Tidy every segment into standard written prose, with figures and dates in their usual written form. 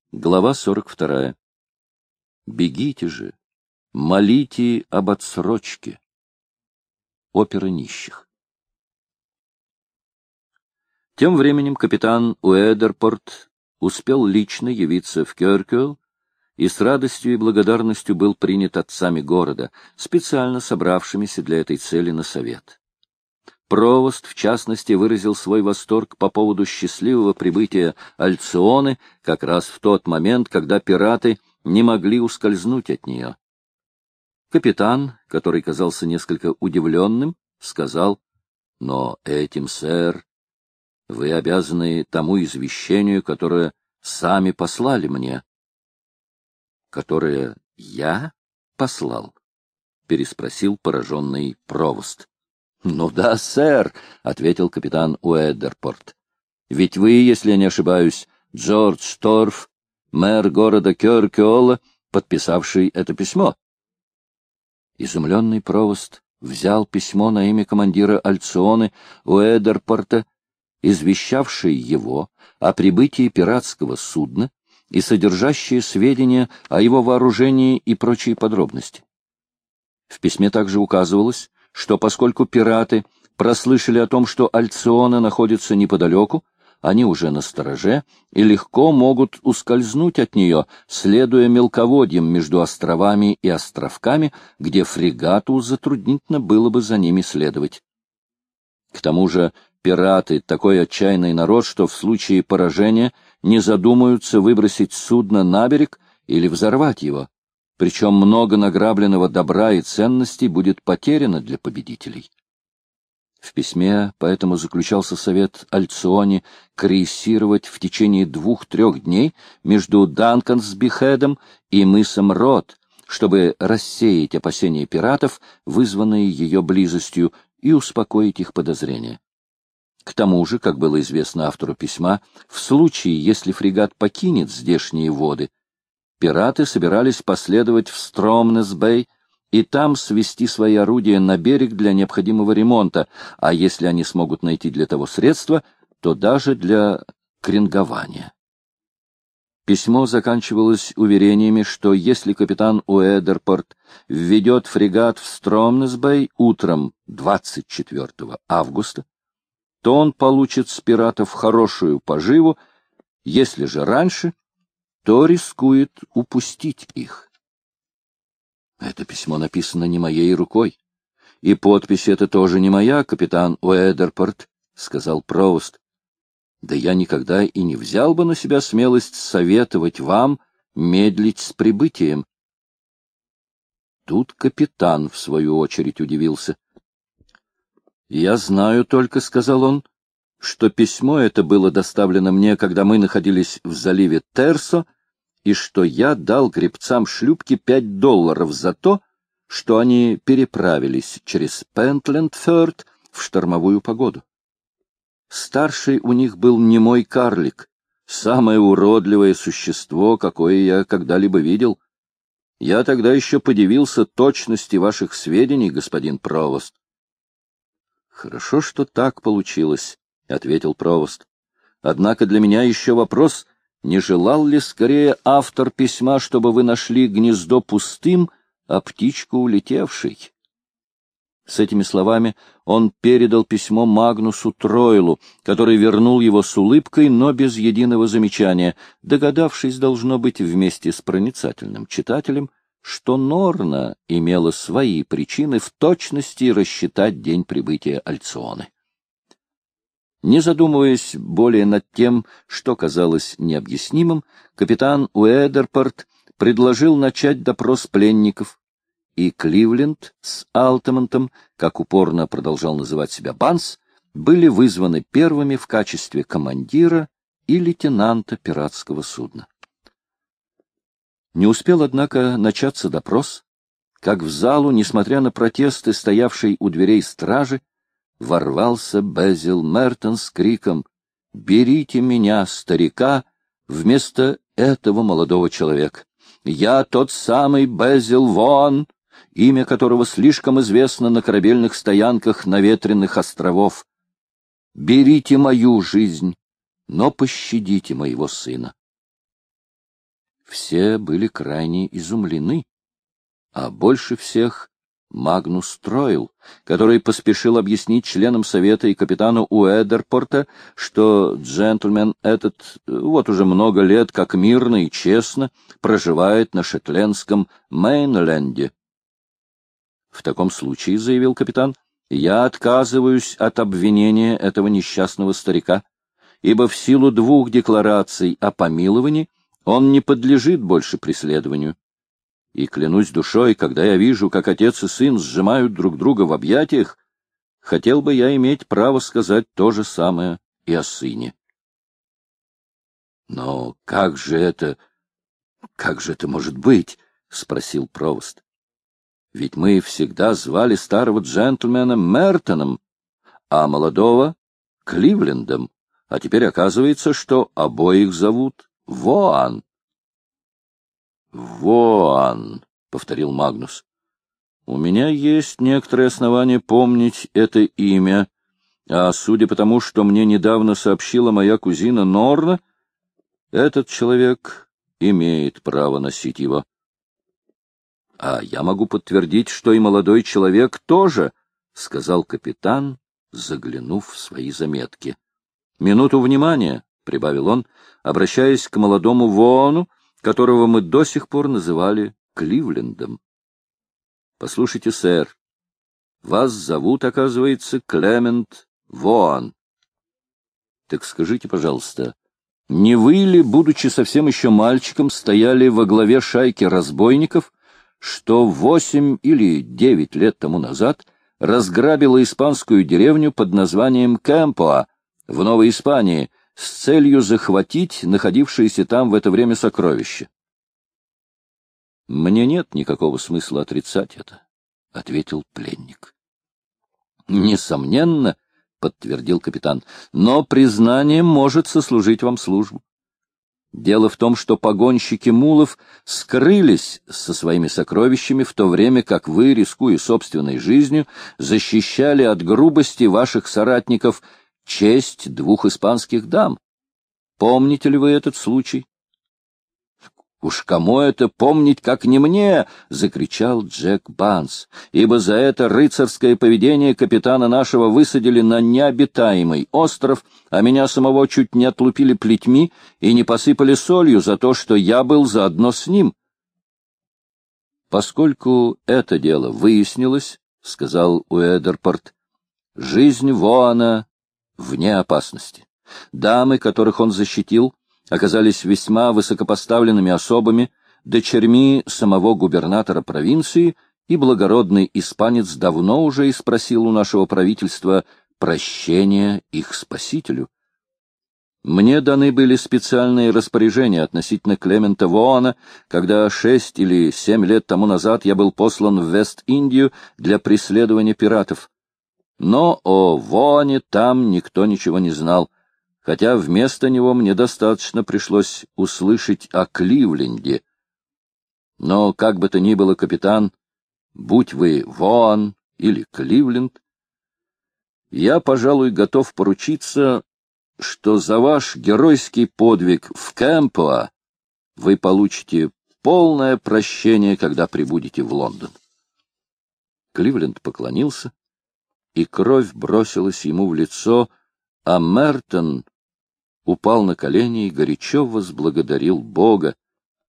Глава 42. Бегите же, молите об отсрочке. Опера нищих. Тем временем капитан Уэдерпорт успел лично явиться в Кёркюэлл и с радостью и благодарностью был принят отцами города, специально собравшимися для этой цели на совет. Провост, в частности, выразил свой восторг по поводу счастливого прибытия Альционы как раз в тот момент, когда пираты не могли ускользнуть от нее. Капитан, который казался несколько удивленным, сказал: «Но этим, сэр, вы обязаны тому извещению, которое сами послали мне». «Которое я послал?» — переспросил пораженный Провост. «Ну да, сэр», — ответил капитан Уэдерпорт. «Ведь вы, если я не ошибаюсь, Джордж Торф, мэр города Кёркюэлла, подписавший это письмо». Изумленный Провост взял письмо на имя командира Альционы Уэдерпорта, извещавшее его о прибытии пиратского судна и содержащее сведения о его вооружении и прочие подробности. В письме также указывалось, что поскольку пираты прослышали о том, что Альциона находится неподалеку, они уже настороже и легко могут ускользнуть от нее, следуя мелководьям между островами и островками, где фрегату затруднительно было бы за ними следовать. К тому же пираты — такой отчаянный народ, что в случае поражения не задумаются выбросить судно на берег или взорвать его. Причем много награбленного добра и ценностей будет потеряно для победителей. В письме поэтому заключался совет Альционе крейсировать в течение 2-3 дней между Данкансби-Хедом и мысом Рот, чтобы рассеять опасения пиратов, вызванные ее близостью, и успокоить их подозрения. К тому же, как было известно автору письма, в случае, если фрегат покинет здешние воды, пираты собирались последовать в Стромнес-Бэй и там свести свои орудия на берег для необходимого ремонта, а если они смогут найти для того средства, то даже для кренгования. Письмо заканчивалось уверениями, что если капитан Уэдерпорт введет фрегат в Стромнес-Бэй утром 24 августа, то он получит с пиратов хорошую поживу, если же раньше, то рискует упустить их. Это письмо написано не моей рукой, и подпись эта тоже не моя, капитан Уэдерпорт, — сказал Провост. Да я никогда и не взял бы на себя смелость советовать вам медлить с прибытием. Тут капитан, в свою очередь, удивился. — Я знаю только, — сказал он, — что письмо это было доставлено мне, когда мы находились в заливе Терсо, и что я дал гребцам шлюпки $5 за то, что они переправились через Пентленд-Фёрд в штормовую погоду. Старший у них был немой карлик, самое уродливое существо, какое я когда-либо видел. Я тогда еще подивился точности ваших сведений, господин Провост. — Хорошо, что так получилось, — ответил Провост. — Однако для меня еще вопрос, не желал ли скорее автор письма, чтобы вы нашли гнездо пустым, а птичку улетевшей? С этими словами он передал письмо Магнусу Тройлу, который вернул его с улыбкой, но без единого замечания, догадавшись, должно быть, вместе с проницательным читателем, что Норна имела свои причины в точности рассчитать день прибытия Альционы. Не задумываясь более над тем, что казалось необъяснимым, капитан Уэдерпорт предложил начать допрос пленников, и Кливленд с Алтемонтом, как упорно продолжал называть себя Банс, были вызваны первыми в качестве командира и лейтенанта пиратского судна. Не успел, однако, начаться допрос, как в залу, несмотря на протесты, стоявшей у дверей стражи, ворвался Безил Мертон с криком «Берите меня, старика, вместо этого молодого человека! Я тот самый Безил Вон, имя которого слишком известно на корабельных стоянках наветренных островов. Берите мою жизнь, но пощадите моего сына». Все были крайне изумлены, а больше всех Магнус Тройл, который поспешил объяснить членам совета и капитану Уэдерпорта, что джентльмен этот вот уже много лет как мирно и честно проживает на шотландском Мейнленде. «В таком случае, — заявил капитан, — я отказываюсь от обвинения этого несчастного старика, ибо в силу 2 деклараций о помиловании он не подлежит больше преследованию. И клянусь душой, когда я вижу, как отец и сын сжимают друг друга в объятиях, хотел бы я иметь право сказать то же самое и о сыне». «Но как же это может быть?» — спросил провост. «Ведь мы всегда звали старого джентльмена Мертоном, а молодого — Кливлендом, а теперь оказывается, что обоих зовут Воан». «Воан», — повторил Магнус. «У меня есть некоторые основания помнить это имя, а судя по тому, что мне недавно сообщила моя кузина Норна, этот человек имеет право носить его». «А я могу подтвердить, что и молодой человек тоже», — сказал капитан, заглянув в свои заметки. «Минуту внимания», — прибавил он, обращаясь к молодому Воану, которого мы до сих пор называли Кливлендом. «Послушайте, сэр, вас зовут, оказывается, Клемент Воан. Так скажите, пожалуйста, не вы ли, будучи совсем еще мальчиком, стояли во главе шайки разбойников, что 8 или 9 лет тому назад разграбила испанскую деревню под названием Кэмпоа в Новой Испании с целью захватить находившиеся там в это время сокровища?» «Мне нет никакого смысла отрицать это», — ответил пленник. «Несомненно», — подтвердил капитан, — «но признание может сослужить вам службу. Дело в том, что погонщики мулов скрылись со своими сокровищами в то время, как вы, рискуя собственной жизнью, защищали от грубости ваших соратников честь 2 испанских дам. Помните ли вы этот случай?» «Уж кому это помнить, как не мне!» — закричал Джек Банс. «Ибо за это рыцарское поведение капитана нашего высадили на необитаемый остров, а меня самого чуть не отлупили плетьми и не посыпали солью за то, что я был заодно с ним». «Поскольку это дело выяснилось, — сказал Уэдерпорт, — жизнь Воана вне опасности. Дамы, которых он защитил, оказались весьма высокопоставленными особами, дочерьми самого губернатора провинции, и благородный испанец давно уже испросил у нашего правительства прощения их спасителю. Мне даны были специальные распоряжения относительно Клемента Воана, когда 6 или 7 лет тому назад я был послан в Вест-Индию для преследования пиратов. Но о Воане там никто ничего не знал, хотя вместо него мне достаточно пришлось услышать о Кливленде. Но, как бы то ни было, капитан, будь вы Воан или Кливленд, я, пожалуй, готов поручиться, что за ваш геройский подвиг в Кэмпоа вы получите полное прощение, когда прибудете в Лондон. Кливленд поклонился, и кровь бросилась ему в лицо, а Мертон упал на колени и горячо возблагодарил Бога.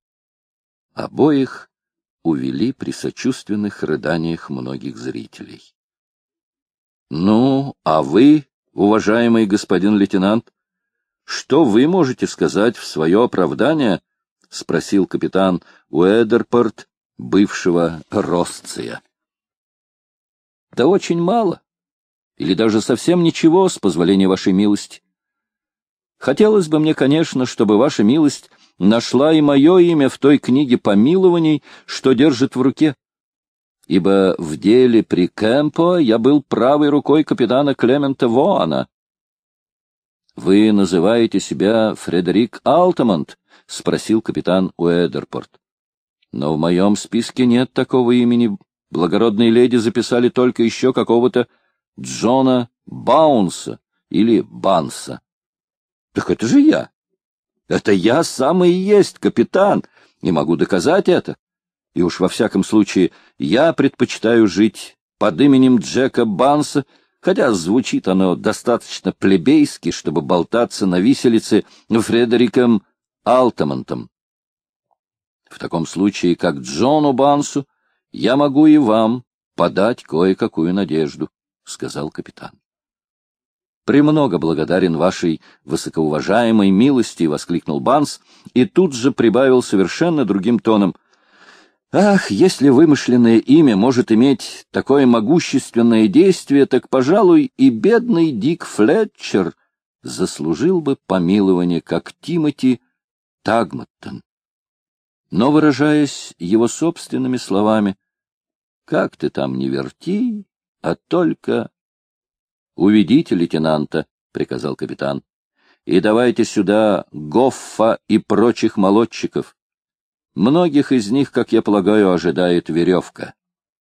Обоих увели при сочувственных рыданиях многих зрителей. — Ну, а вы, уважаемый господин лейтенант, что вы можете сказать в свое оправдание? — спросил капитан Уэдерпорт, бывшего Росция. — Да очень мало, или даже совсем ничего, с позволения вашей милости. Хотелось бы мне, конечно, чтобы ваша милость нашла и мое имя в той книге помилований, что держит в руке, ибо в деле при Кэмпо я был правой рукой капитана Клемента Воана. — Вы называете себя Фредерик Алтамонт? — спросил капитан Уэдерпорт. — Но в моем списке нет такого имени. Благородные леди записали только еще какого-то Джона Баунса или Банса. — Так это же я! Это я самый и есть, капитан! и могу доказать это. И уж во всяком случае я предпочитаю жить под именем Джека Банса, хотя звучит оно достаточно плебейски, чтобы болтаться на виселице Фредериком Алтамонтом. В таком случае, как Джону Бансу, я могу и вам подать кое-какую надежду, — сказал капитан. «Премного благодарен вашей высокоуважаемой милости», — воскликнул Банс, и тут же прибавил совершенно другим тоном. «Ах, если вымышленное имя может иметь такое могущественное действие, так, пожалуй, и бедный Дик Флетчер заслужил бы помилование, как Тимоти Тагматтон». Но, выражаясь его собственными словами, «Как ты там не верти, а только...» «Уведите лейтенанта», — приказал капитан, — «и давайте сюда Гоффа и прочих молодчиков. Многих из них, как я полагаю, ожидает веревка».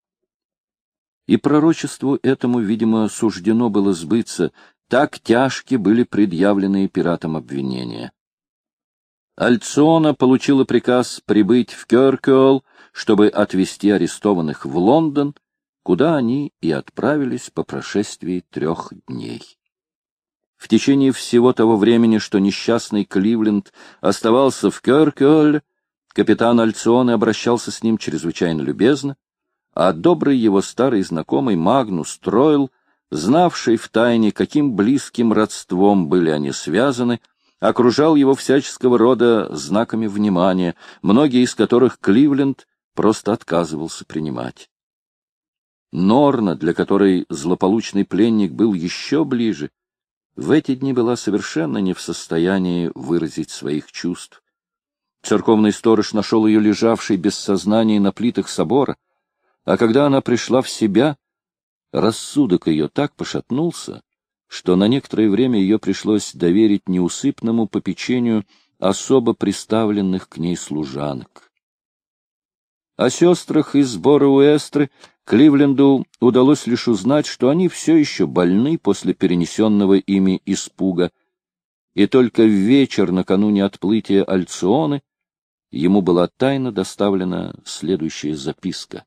И пророчеству этому, видимо, суждено было сбыться, так тяжки были предъявленные пиратам обвинения. Альциона получила приказ прибыть в Кёркюолл, чтобы отвезти арестованных в Лондон, куда они и отправились по прошествии 3 дней. В течение всего того времени, что несчастный Кливленд оставался в Кёркюолле, капитан Альционы обращался с ним чрезвычайно любезно, а добрый его старый знакомый Магнус Тройл, знавший втайне, каким близким родством были они связаны, окружал его всяческого рода знаками внимания, многие из которых Кливленд просто отказывался принимать. Норна, для которой злополучный пленник был еще ближе, в эти дни была совершенно не в состоянии выразить своих чувств. Церковный сторож нашел ее лежавшей без сознания на плитах собора, а когда она пришла в себя, рассудок ее так пошатнулся, что на некоторое время ее пришлось доверить неусыпному попечению особо приставленных к ней служанок. О сестрах из Бора-Уэстры Кливленду удалось лишь узнать, что они все еще больны после перенесенного ими испуга, и только в вечер накануне отплытия Альционы ему была тайно доставлена следующая записка.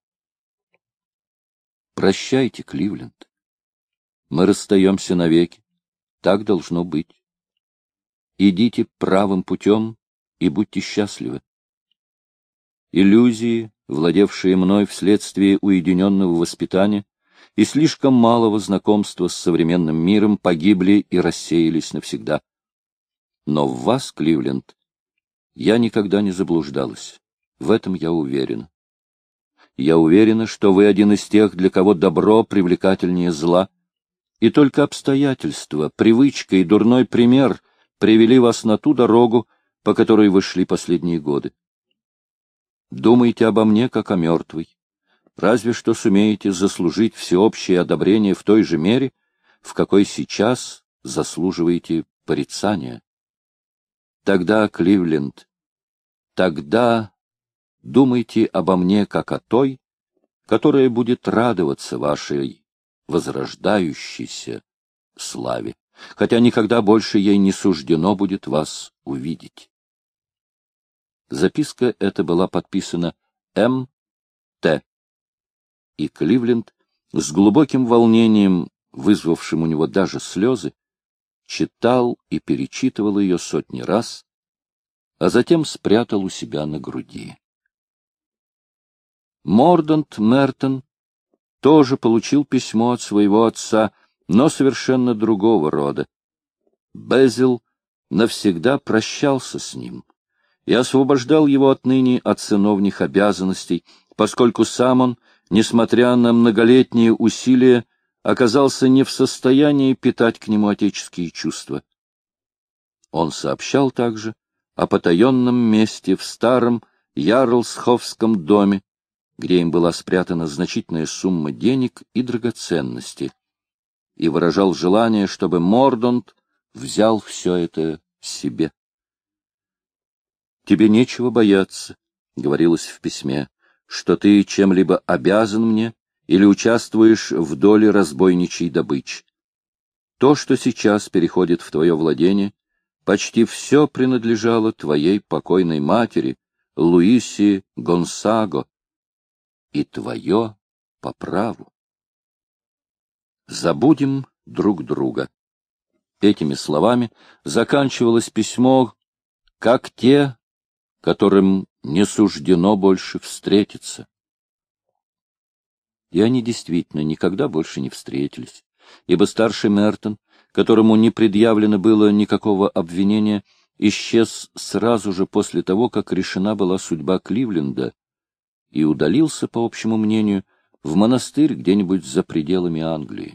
«Прощайте, Кливленд. Мы расстаемся навеки. Так должно быть. Идите правым путем и будьте счастливы. Иллюзии, владевшие мной вследствие уединенного воспитания и слишком малого знакомства с современным миром, погибли и рассеялись навсегда. Но в вас, Кливленд, я никогда не заблуждалась. В этом я уверена. Я уверена, что вы один из тех, для кого добро привлекательнее зла, и только обстоятельства, привычка и дурной пример привели вас на ту дорогу, по которой вы шли последние годы. Думайте обо мне, как о мертвой. Разве что сумеете заслужить всеобщее одобрение в той же мере, в какой сейчас заслуживаете порицания. Тогда, Кливленд, тогда думайте обо мне, как о той, которая будет радоваться вашей возрождающейся славе, хотя никогда больше ей не суждено будет вас увидеть. Записка эта была подписана М.Т. И Кливленд, с глубоким волнением, вызвавшим у него даже слезы, читал и перечитывал ее сотни раз, а затем спрятал у себя на груди. Мордант Мертон тоже получил письмо от своего отца, но совершенно другого рода. Безил навсегда прощался с ним и освобождал его отныне от сыновних обязанностей, поскольку сам он, несмотря на многолетние усилия, оказался не в состоянии питать к нему отеческие чувства. Он сообщал также о потаенном месте в старом Ярлсховском доме, где им была спрятана значительная сумма денег и драгоценностей, и выражал желание, чтобы Мордант взял все это себе. «Тебе нечего бояться», — говорилось в письме, — «что ты чем-либо обязан мне или участвуешь в доле разбойничьей добычи. То, что сейчас переходит в твое владение, почти все принадлежало твоей покойной матери, Луиси Гонсаго, и твое по праву. Забудем друг друга. Этими словами заканчивалось письмо, как те, которым не суждено больше встретиться. И они действительно никогда больше не встретились, ибо старший Мертон, которому не предъявлено было никакого обвинения, исчез сразу же после того, как решена была судьба Кливленда, и удалился, по общему мнению, в монастырь где-нибудь за пределами Англии.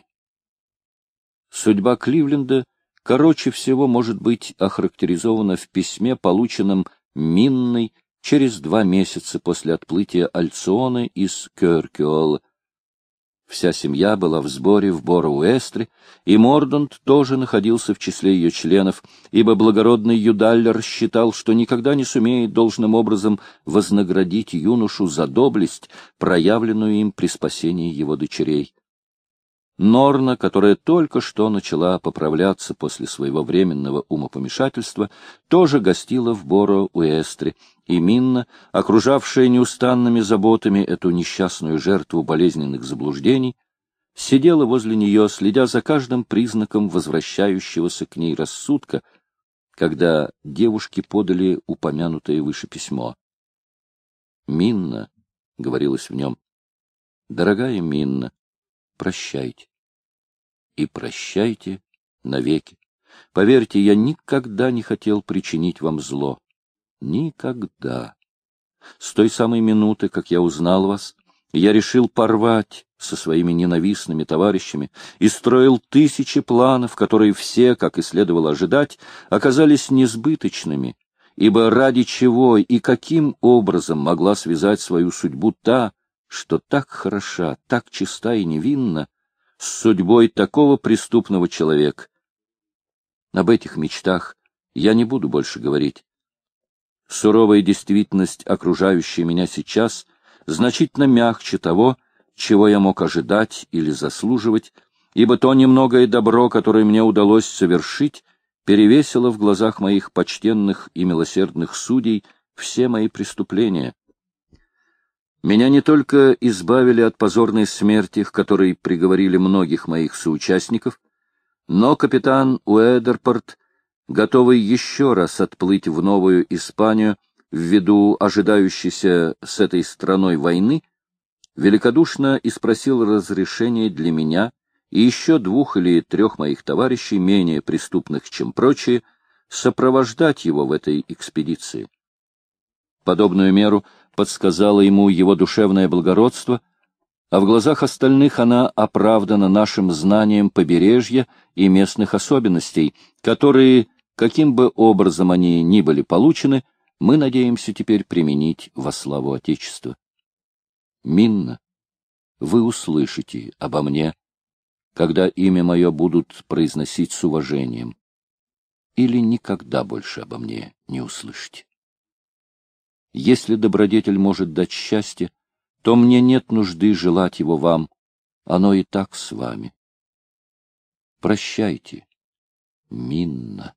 Судьба Кливленда короче всего может быть охарактеризована в письме, полученном Минной через 2 месяца после отплытия Альциона из Кёркюола. Вся семья была в сборе в Боро-Уэстре, и Мордаунд тоже находился в числе ее членов, ибо благородный Юдаллер считал, что никогда не сумеет должным образом вознаградить юношу за доблесть, проявленную им при спасении его дочерей. Норна, которая только что начала поправляться после своего временного умопомешательства, тоже гостила в Боро-Уэстре, и Минна, окружавшая неустанными заботами эту несчастную жертву болезненных заблуждений, сидела возле нее, следя за каждым признаком возвращающегося к ней рассудка, когда девушки подали упомянутое выше письмо. «Минна», — говорилось в нем, — «дорогая Минна, прощайте. И прощайте навеки. Поверьте, я никогда не хотел причинить вам зло. Никогда. С той самой минуты, как я узнал вас, я решил порвать со своими ненавистными товарищами и строил 1000 планов, которые все, как и следовало ожидать, оказались несбыточными, ибо ради чего и каким образом могла связать свою судьбу та, что так хороша, так чиста и невинна, с судьбой такого преступного человека. Об этих мечтах я не буду больше говорить. Суровая действительность, окружающая меня сейчас, значительно мягче того, чего я мог ожидать или заслуживать, ибо то немногое добро, которое мне удалось совершить, перевесило в глазах моих почтенных и милосердных судей все мои преступления. Меня не только избавили от позорной смерти, к которой приговорили многих моих соучастников, но капитан Уэдерпорт, готовый еще раз отплыть в Новую Испанию ввиду ожидающейся с этой страной войны, великодушно испросил разрешение для меня и еще 2 или 3 моих товарищей, менее преступных, чем прочие, сопровождать его в этой экспедиции. Подобную меру подсказало ему его душевное благородство, а в глазах остальных она оправдана нашим знанием побережья и местных особенностей, которые, каким бы образом они ни были получены, мы надеемся теперь применить во славу Отечества. Минна, вы услышите обо мне, когда имя мое будут произносить с уважением, или никогда больше обо мне не услышите. Если добродетель может дать счастье, то мне нет нужды желать его вам, оно и так с вами. Прощайте, Минна.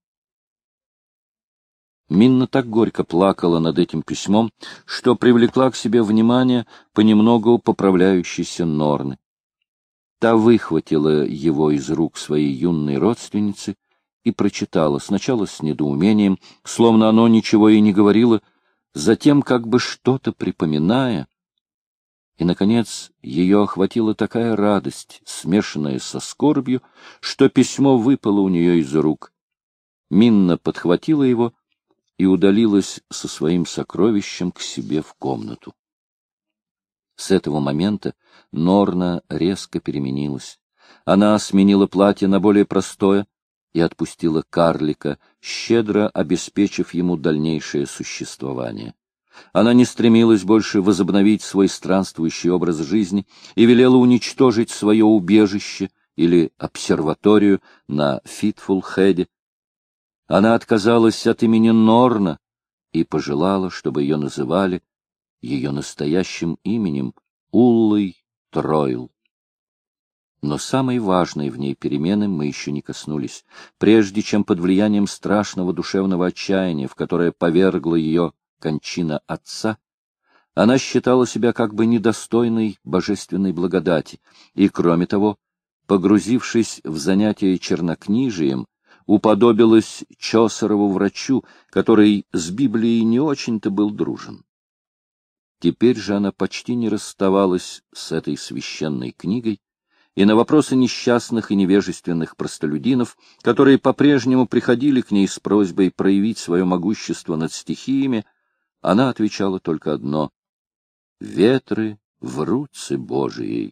Минна так горько плакала над этим письмом, что привлекла к себе внимание понемногу поправляющейся Норны. Та выхватила его из рук своей юной родственницы и прочитала, сначала с недоумением, словно оно ничего и не говорило, затем как бы что-то припоминая, и, наконец, ее охватила такая радость, смешанная со скорбью, что письмо выпало у нее из рук. Минна подхватила его и удалилась со своим сокровищем к себе в комнату. С этого момента Норна резко переменилась. Она сменила платье на более простое и отпустила карлика, щедро обеспечив ему дальнейшее существование. Она не стремилась больше возобновить свой странствующий образ жизни и велела уничтожить свое убежище или обсерваторию на Фитфул-Хеде. Она отказалась от имени Норна и пожелала, чтобы ее называли ее настоящим именем Уллой Тройл. Но самой важной в ней перемены мы еще не коснулись, прежде чем под влиянием страшного душевного отчаяния, в которое повергло ее кончина отца, она считала себя как бы недостойной божественной благодати, и, кроме того, погрузившись в занятия чернокнижием, уподобилась Чосерову врачу, который с Библией не очень-то был дружен. Теперь же она почти не расставалась с этой священной книгой, и на вопросы несчастных и невежественных простолюдинов, которые по-прежнему приходили к ней с просьбой проявить свое могущество над стихиями, она отвечала только одно: «Ветры в руце Божией».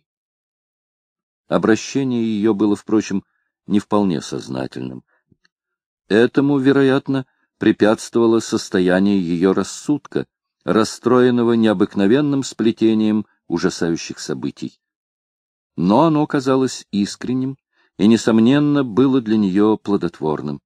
Обращение ее было, впрочем, не вполне сознательным. Этому, вероятно, препятствовало состояние ее рассудка, расстроенного необыкновенным сплетением ужасающих событий. Но оно казалось искренним и, несомненно, было для нее плодотворным.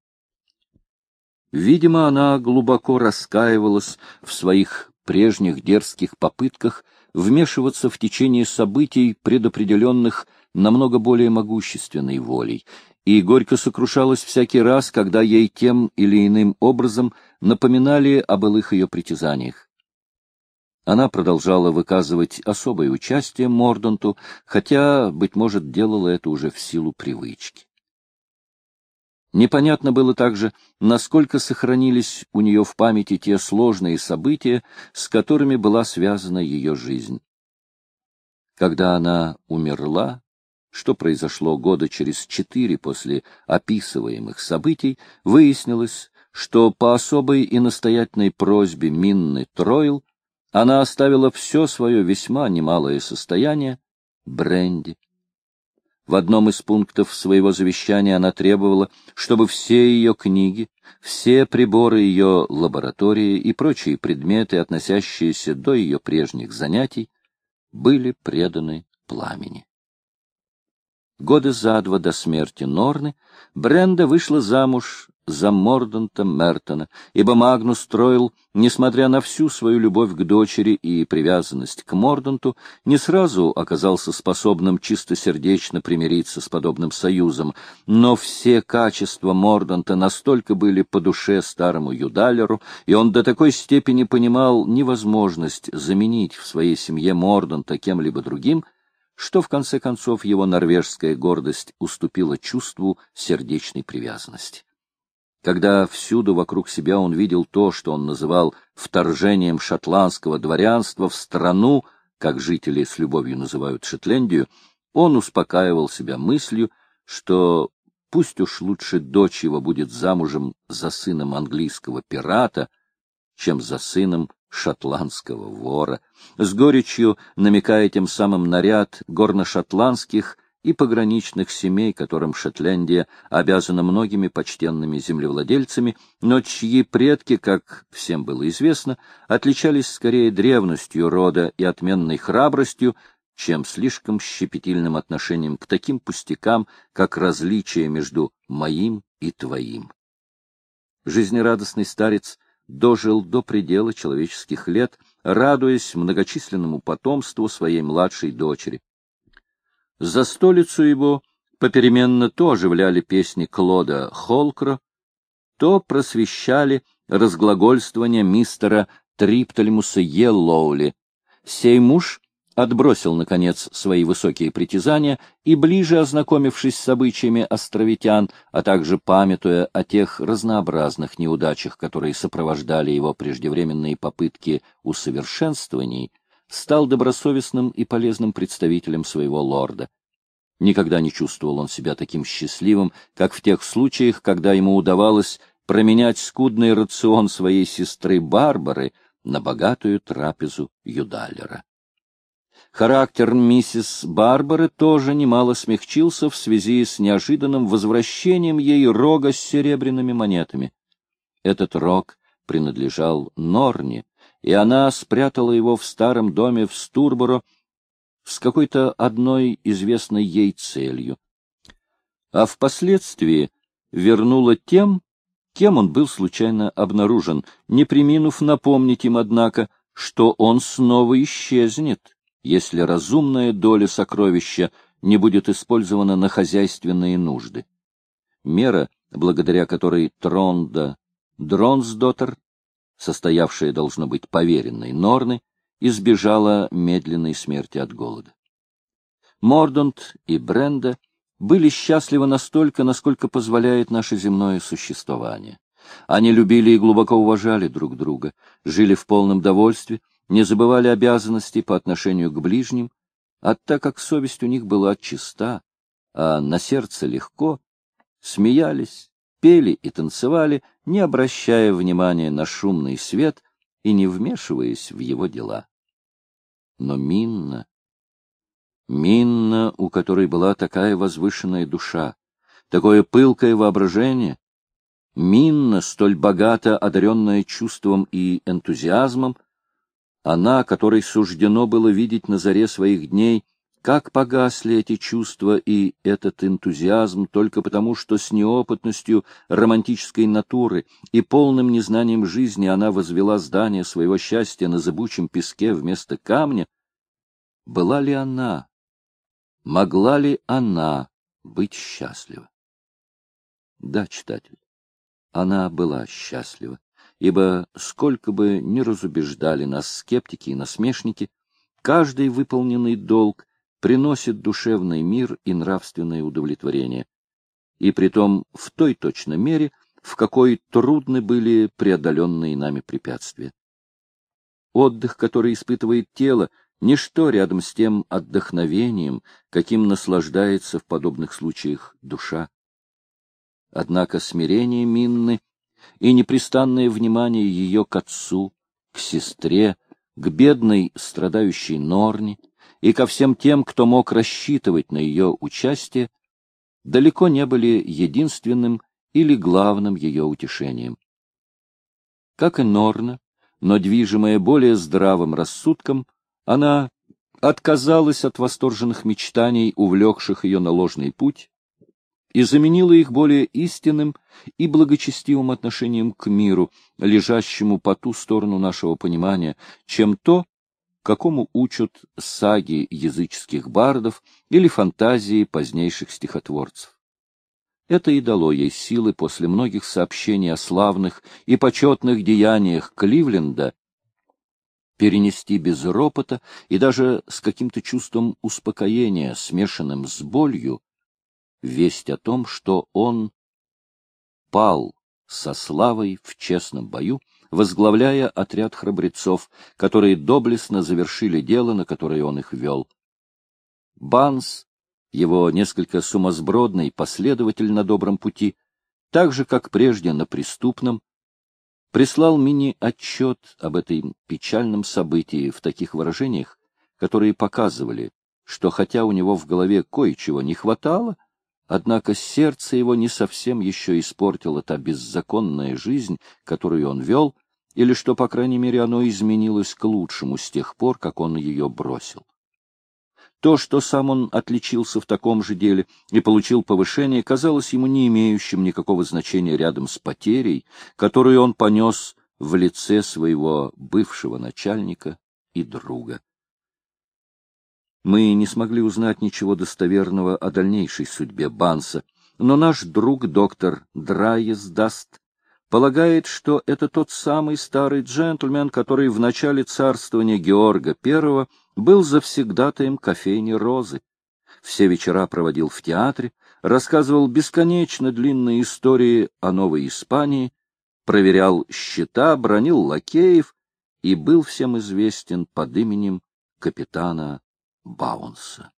Видимо, она глубоко раскаивалась в своих прежних дерзких попытках вмешиваться в течение событий, предопределенных намного более могущественной волей, и горько сокрушалась всякий раз, когда ей тем или иным образом напоминали о былых ее притязаниях. Она продолжала выказывать особое участие Морданту, хотя, быть может, делала это уже в силу привычки. Непонятно было также, насколько сохранились у нее в памяти те сложные события, с которыми была связана ее жизнь. Когда она умерла, что произошло года через 4 после описываемых событий, выяснилось, что по особой и настоятельной просьбе Минны Тройл она оставила все свое весьма немалое состояние Бренди. В одном из пунктов своего завещания она требовала, чтобы все ее книги, все приборы ее лаборатории и прочие предметы, относящиеся до ее прежних занятий, были преданы пламени. Года за 2 до смерти Норны Бренда вышла замуж за Морданта Мертона, ибо Магнус Тройл, несмотря на всю свою любовь к дочери и привязанность к Морданту, не сразу оказался способным чистосердечно примириться с подобным союзом, но все качества Морданта настолько были по душе старому юдалеру, и он до такой степени понимал невозможность заменить в своей семье Морданта кем-либо другим, что в конце концов его норвежская гордость уступила чувству сердечной привязанности. Когда всюду вокруг себя он видел то, что он называл вторжением шотландского дворянства в страну, как жители с любовью называют Шотландию, он успокаивал себя мыслью, что пусть уж лучше дочь его будет замужем за сыном английского пирата, чем за сыном шотландского вора, с горечью намекая тем самым на ряд горно-шотландских и пограничных семей, которым Шотландия обязана многими почтенными землевладельцами, но чьи предки, как всем было известно, отличались скорее древностью рода и отменной храбростью, чем слишком щепетильным отношением к таким пустякам, как различие между моим и твоим. Жизнерадостный старец дожил до предела человеческих лет, радуясь многочисленному потомству своей младшей дочери. За столицу его попеременно то оживляли песни Клода Холкро, то просвещали разглагольствования мистера Триптольмуса Йеллоули. Сей муж отбросил, наконец, свои высокие притязания и, ближе ознакомившись с обычаями островитян, а также памятуя о тех разнообразных неудачах, которые сопровождали его преждевременные попытки усовершенствований, стал добросовестным и полезным представителем своего лорда. Никогда не чувствовал он себя таким счастливым, как в тех случаях, когда ему удавалось променять скудный рацион своей сестры Барбары на богатую трапезу юдалера. Характер миссис Барбары тоже немало смягчился в связи с неожиданным возвращением ей рога с серебряными монетами. Этот рог принадлежал Норне, и она спрятала его в старом доме в Стурборо с какой-то одной известной ей целью, а впоследствии вернула тем, кем он был случайно обнаружен, не преминув напомнить им, однако, что он снова исчезнет, если разумная доля сокровища не будет использована на хозяйственные нужды. Мера, благодаря которой Тронда Дронсдоттер состоявшая, должно быть, поверенной Норны, избежала медленной смерти от голода. Мордаунд и Бренда были счастливы настолько, насколько позволяет наше земное существование. Они любили и глубоко уважали друг друга, жили в полном довольстве, не забывали обязанностей по отношению к ближним, а так как совесть у них была чиста, а на сердце легко, смеялись, пели и танцевали, не обращая внимания на шумный свет и не вмешиваясь в его дела. Но Минна, у которой была такая возвышенная душа, такое пылкое воображение, Минна, столь богато одаренная чувством и энтузиазмом, она, которой суждено было видеть на заре своих дней, как погасли эти чувства и этот энтузиазм только потому, что с неопытностью романтической натуры и полным незнанием жизни она возвела здание своего счастья на зыбучем песке вместо камня, была ли она, могла ли она быть счастлива? Да, читатель, она была счастлива, ибо сколько бы ни разубеждали нас скептики и насмешники, каждый выполненный долг приносит душевный мир и нравственное удовлетворение, и притом в той точной мере, в какой трудны были преодоленные нами препятствия. Отдых, который испытывает тело, ничто рядом с тем отдохновением, каким наслаждается в подобных случаях душа. Однако смирение Минны и непрестанное внимание ее к отцу, к сестре, к бедной страдающей Норне и ко всем тем, кто мог рассчитывать на ее участие, далеко не были единственным или главным ее утешением. Как и Норна, но движимая более здравым рассудком, она отказалась от восторженных мечтаний, увлекших ее на ложный путь, и заменила их более истинным и благочестивым отношением к миру, лежащему по ту сторону нашего понимания, чем то, какому учат саги языческих бардов или фантазии позднейших стихотворцев. Это и дало ей силы после многих сообщений о славных и почетных деяниях Кливленда перенести без ропота и даже с каким-то чувством успокоения, смешанным с болью, весть о том, что он пал со славой в честном бою, возглавляя отряд храбрецов, которые доблестно завершили дело, на которое он их вел. Банс, его несколько сумасбродный последователь на добром пути, так же, как прежде на преступном, прислал Минни отчет об этом печальном событии в таких выражениях, которые показывали, что хотя у него в голове кое-чего не хватало, однако сердце его не совсем еще испортила та беззаконная жизнь, которую он вел, или что, по крайней мере, оно изменилось к лучшему с тех пор, как он ее бросил. То, что сам он отличился в таком же деле и получил повышение, казалось ему не имеющим никакого значения рядом с потерей, которую он понес в лице своего бывшего начальника и друга. Мы не смогли узнать ничего достоверного о дальнейшей судьбе Банса, но наш друг доктор Драйесдаст полагает, что это тот самый старый джентльмен, который в начале царствования Георга I был завсегдатаем кофейни «Розы». Все вечера проводил в театре, рассказывал бесконечно длинные истории о Новой Испании, проверял счета, бранил лакеев и был всем известен под именем капитана Баунса.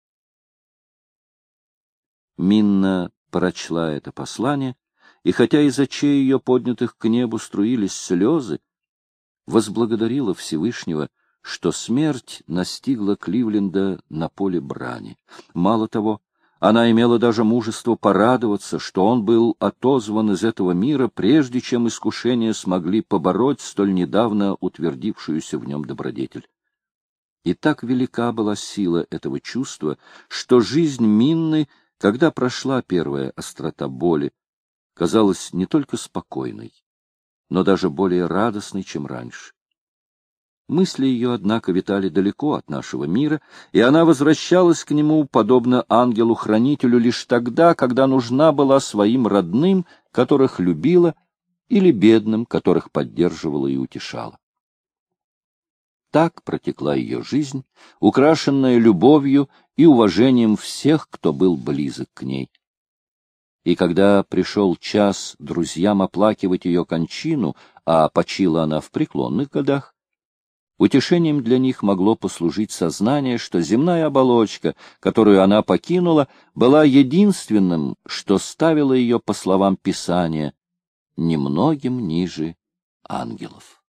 Минна прочла это послание, и хотя из очей ее, поднятых к небу, струились слезы, возблагодарила Всевышнего, что смерть настигла Кливленда на поле брани. Мало того, она имела даже мужество порадоваться, что он был отозван из этого мира, прежде чем искушения смогли побороть столь недавно утвердившуюся в нем добродетель. И так велика была сила этого чувства, что жизнь Минны, когда прошла первая острота боли, казалась не только спокойной, но даже более радостной, чем раньше. Мысли ее, однако, витали далеко от нашего мира, и она возвращалась к нему, подобно ангелу-хранителю, лишь тогда, когда нужна была своим родным, которых любила или бедным, которых поддерживала и утешала. Так протекла ее жизнь, украшенная любовью и уважением всех, кто был близок к ней. И когда пришел час друзьям оплакивать ее кончину, а почила она в преклонных годах, утешением для них могло послужить сознание, что земная оболочка, которую она покинула, была единственным, что ставило ее, по словам Писания, немногим ниже ангелов.